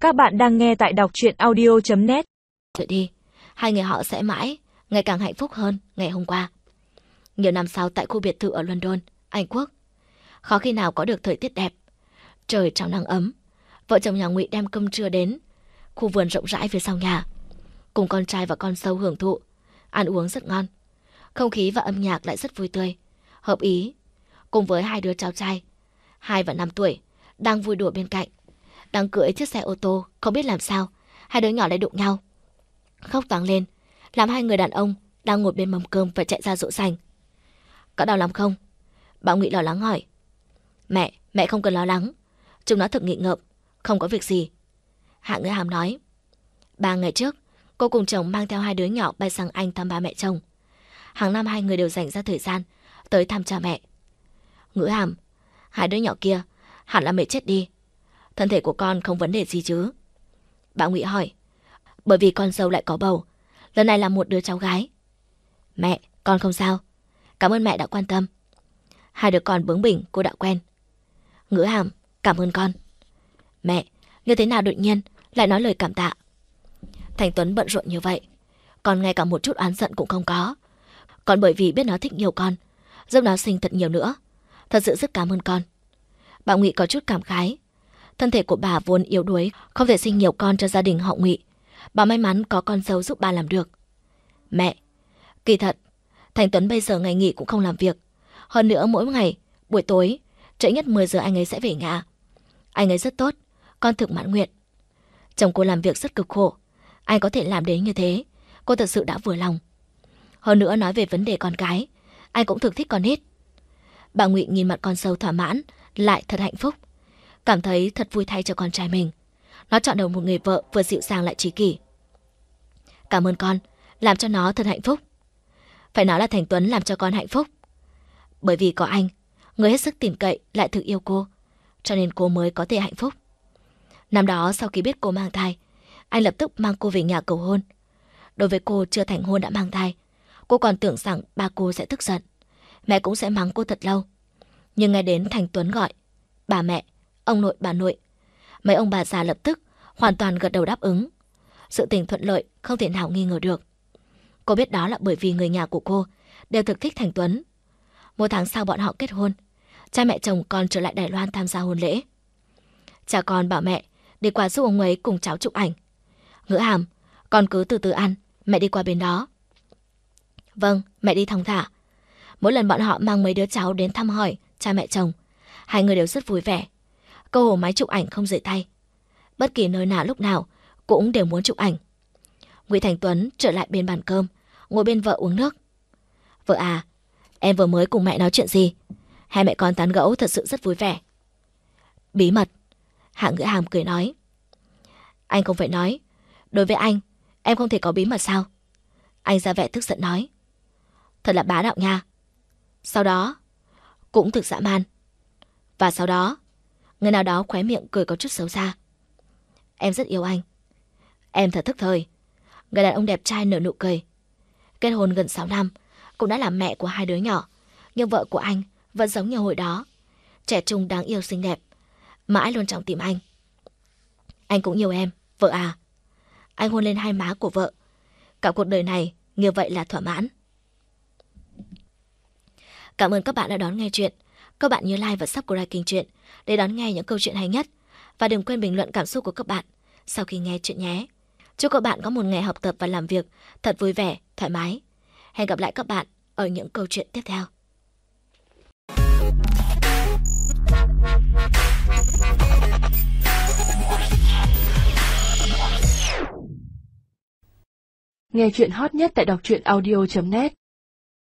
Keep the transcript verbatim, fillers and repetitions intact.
Các bạn đang nghe tại đọc truyện audio chấm net. Rồi đi, hai người họ sẽ mãi, ngày càng hạnh phúc hơn ngày hôm qua. Nhiều năm sau tại khu biệt thự ở London, Anh Quốc, khó khi nào có được thời tiết đẹp. Trời trong nắng ấm, vợ chồng nhà Ngụy đem cơm trưa đến khu vườn rộng rãi phía sau nhà, cùng con trai và con dâu hưởng thụ, ăn uống rất ngon. Không khí và âm nhạc lại rất vui tươi, hợp ý, cùng với hai đứa cháu trai, hai và năm tuổi, đang vui đùa bên cạnh, đang cưỡi chiếc xe ô tô, không biết làm sao, hai đứa nhỏ lại đụng nhau. Khóc toáng lên, làm hai người đàn ông đang ngồi bên mâm cơm phải chạy ra dỗ dành. Có đau lắm không? Bà Ngụy lo lắng hỏi. Mẹ, mẹ không cần lo lắng, chúng nó thực nghịch ngợm, không có việc gì. Hạ Ngữ Hàm nói. Ba ngày trước, cô cùng chồng mang theo hai đứa nhỏ bay sang Anh thăm ba mẹ chồng. Hàng năm hai người đều dành ra thời gian tới thăm cha mẹ. Ngữ Hàm, hai đứa nhỏ kia hẳn là mệt chết đi. Thân thể của con không vấn đề gì chứ? Bà Ngụy hỏi. Bởi vì con dâu lại có bầu, lần này là một đứa cháu gái. Mẹ, con không sao. Cảm ơn mẹ đã quan tâm. Hai đứa con bướng bỉnh cô đã quen. Ngữ Hàm, cảm ơn con. Mẹ, như thế nào đột nhiên lại nói lời cảm tạ? Thành Tuấn bận rộn như vậy, còn ngay cả một chút oán giận cũng không có. Còn bởi vì biết nó thích nhiều con, giúp nó sinh thật nhiều nữa. Thật sự rất cảm ơn con. Bà Ngụy có chút cảm khái. Thân thể của bà vốn yếu đuối, không thể sinh nhiều con cho gia đình họ Ngụy. Bà may mắn có con dâu giúp bà làm được. Mẹ, kỳ thật, Thành Tuấn bây giờ ngày nghỉ cũng không làm việc. Hơn nữa mỗi ngày, buổi tối, trễ nhất mười giờ anh ấy sẽ về nhà. Anh ấy rất tốt, con thực mãn nguyện. Chồng cô làm việc rất cực khổ, anh có thể làm đến như thế, cô thật sự đã vừa lòng. Hơn nữa nói về vấn đề con cái, anh cũng thực thích con nít. Bà Ngụy nhìn mặt con dâu thỏa mãn, lại thật hạnh phúc. Cảm thấy thật vui thay cho con trai mình. Nó chọn được một người vợ vừa dịu dàng lại trí kỷ. Cảm ơn con, làm cho nó thật hạnh phúc. Phải nói là Thành Tuấn làm cho con hạnh phúc. Bởi vì có anh, người hết sức tin cậy lại thực yêu cô, cho nên cô mới có thể hạnh phúc. Năm đó sau khi biết cô mang thai, anh lập tức mang cô về nhà cầu hôn. Đối với cô chưa thành hôn đã mang thai, cô còn tưởng rằng ba cô sẽ tức giận, mẹ cũng sẽ mắng cô thật lâu. Nhưng nghe đến Thành Tuấn gọi bà mẹ, ông nội, bà nội, mấy ông bà già lập tức hoàn toàn gật đầu đáp ứng. Sự tình thuận lợi không thể nào nghi ngờ được. Cô biết đó là bởi vì người nhà của cô đều thực thích Thành Tuấn. Một tháng sau bọn họ kết hôn, cha mẹ chồng còn trở lại Đài Loan tham gia hôn lễ. Cha con bảo mẹ đi qua giúp ông ấy cùng cháu chụp ảnh. Ngữ Hàm, con cứ từ từ ăn, mẹ đi qua bên đó. Vâng, mẹ đi thong thả. Mỗi lần bọn họ mang mấy đứa cháu đến thăm hỏi cha mẹ chồng, hai người đều rất vui vẻ. Cô hồ máy chụp ảnh không rời tay. Bất kỳ nơi nào lúc nào cũng đều muốn chụp ảnh. Ngụy Thành Tuấn trở lại bên bàn cơm, ngồi bên vợ uống nước. Vợ à, em vừa mới cùng mẹ nói chuyện gì? Hai mẹ con tán gẫu thật sự rất vui vẻ. Bí mật, Hạ Ngữ Hàm cười nói. Anh không phải nói, đối với anh, em không thể có bí mật sao? Anh ra vẻ tức giận nói. Thật là bá đạo nha. Sau đó, cũng thực dã man. Và sau đó, người nào đó khóe miệng cười có chút xấu xa. Em rất yêu anh. Em thật thức thời. Người đàn ông đẹp trai nở nụ cười. Kết hôn gần sáu năm, cũng đã làm mẹ của hai đứa nhỏ. Nhưng vợ của anh vẫn giống như hồi đó, trẻ trung đáng yêu xinh đẹp, mãi luôn trong tim anh. Anh cũng yêu em, vợ à. Anh hôn lên hai má của vợ. Cả cuộc đời này như vậy là thỏa mãn. Cảm ơn các bạn đã đón nghe chuyện. Các bạn nhớ like và subscribe kênh Chuyện để đón nghe những câu chuyện hay nhất. Và đừng quên bình luận cảm xúc của các bạn sau khi nghe chuyện nhé. Chúc các bạn có một ngày học tập và làm việc thật vui vẻ, thoải mái. Hẹn gặp lại các bạn ở những câu chuyện tiếp theo. Nghe chuyện hot nhất tại đọc truyện audio chấm net.